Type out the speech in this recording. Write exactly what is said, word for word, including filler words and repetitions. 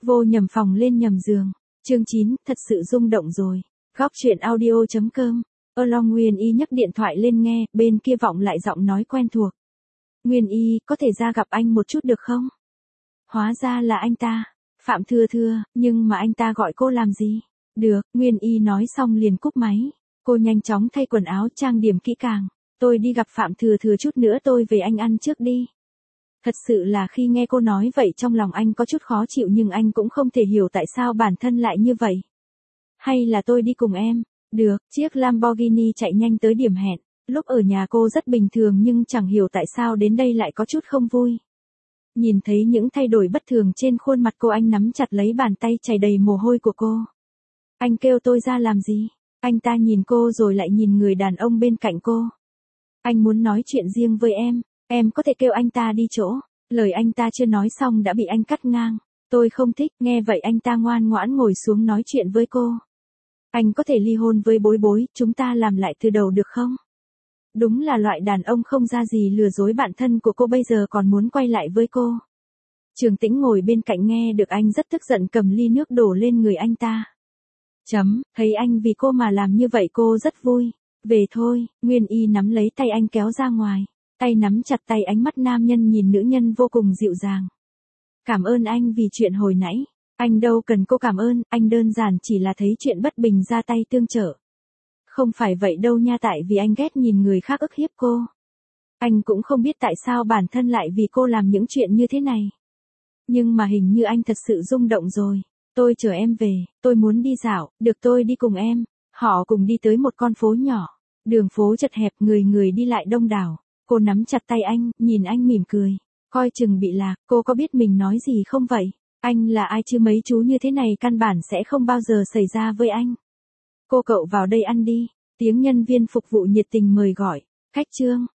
Vô nhầm phòng lên nhầm giường. Chương chín, thật sự rung động rồi. Góc truyện audio.com. Along Nguyên Y nhấc điện thoại lên nghe, bên kia vọng lại giọng nói quen thuộc. Nguyên Y, có thể ra gặp anh một chút được không? Hóa ra là anh ta. Phạm Thừa Thừa, nhưng mà anh ta gọi cô làm gì? Được, Nguyên Y nói xong liền cúp máy. Cô nhanh chóng thay quần áo trang điểm kỹ càng. Tôi đi gặp Phạm Thừa Thừa chút nữa tôi về anh ăn trước đi. Thật sự là khi nghe cô nói vậy trong lòng anh có chút khó chịu nhưng anh cũng không thể hiểu tại sao bản thân lại như vậy. Hay là tôi đi cùng em? Được, chiếc Lamborghini chạy nhanh tới điểm hẹn. Lúc ở nhà cô rất bình thường nhưng chẳng hiểu tại sao đến đây lại có chút không vui. Nhìn thấy những thay đổi bất thường trên khuôn mặt cô anh nắm chặt lấy bàn tay chảy đầy mồ hôi của cô. Anh kêu tôi ra làm gì? Anh ta nhìn cô rồi lại nhìn người đàn ông bên cạnh cô. Anh muốn nói chuyện riêng với em, em có thể kêu anh ta đi chỗ. Lời anh ta chưa nói xong đã bị anh cắt ngang. Tôi không thích, nghe vậy anh ta ngoan ngoãn ngồi xuống nói chuyện với cô. Anh có thể ly hôn với Bối Bối, chúng ta làm lại từ đầu được không? Đúng là loại đàn ông không ra gì lừa dối bạn thân của cô bây giờ còn muốn quay lại với cô. Trường Tĩnh ngồi bên cạnh nghe được anh rất tức giận cầm ly nước đổ lên người anh ta. Chấm, thấy anh vì cô mà làm như vậy cô rất vui. Về thôi, Nguyên Y nắm lấy tay anh kéo ra ngoài. Tay nắm chặt tay ánh mắt nam nhân nhìn nữ nhân vô cùng dịu dàng. Cảm ơn anh vì chuyện hồi nãy. Anh đâu cần cô cảm ơn, anh đơn giản chỉ là thấy chuyện bất bình ra tay tương trợ. Không phải vậy đâu nha, tại vì anh ghét nhìn người khác ức hiếp cô. Anh cũng không biết tại sao bản thân lại vì cô làm những chuyện như thế này. Nhưng mà hình như anh thật sự rung động rồi. Tôi chở em về, tôi muốn đi dạo, được tôi đi cùng em. Họ cùng đi tới một con phố nhỏ. Đường phố chật hẹp, người người đi lại đông đảo. Cô nắm chặt tay anh, nhìn anh mỉm cười. Coi chừng bị lạc, cô có biết mình nói gì không vậy? Anh là ai chứ mấy chú như thế này căn bản sẽ không bao giờ xảy ra với anh. Cô cậu vào đây ăn đi. Tiếng nhân viên phục vụ nhiệt tình mời gọi. Khách Trương,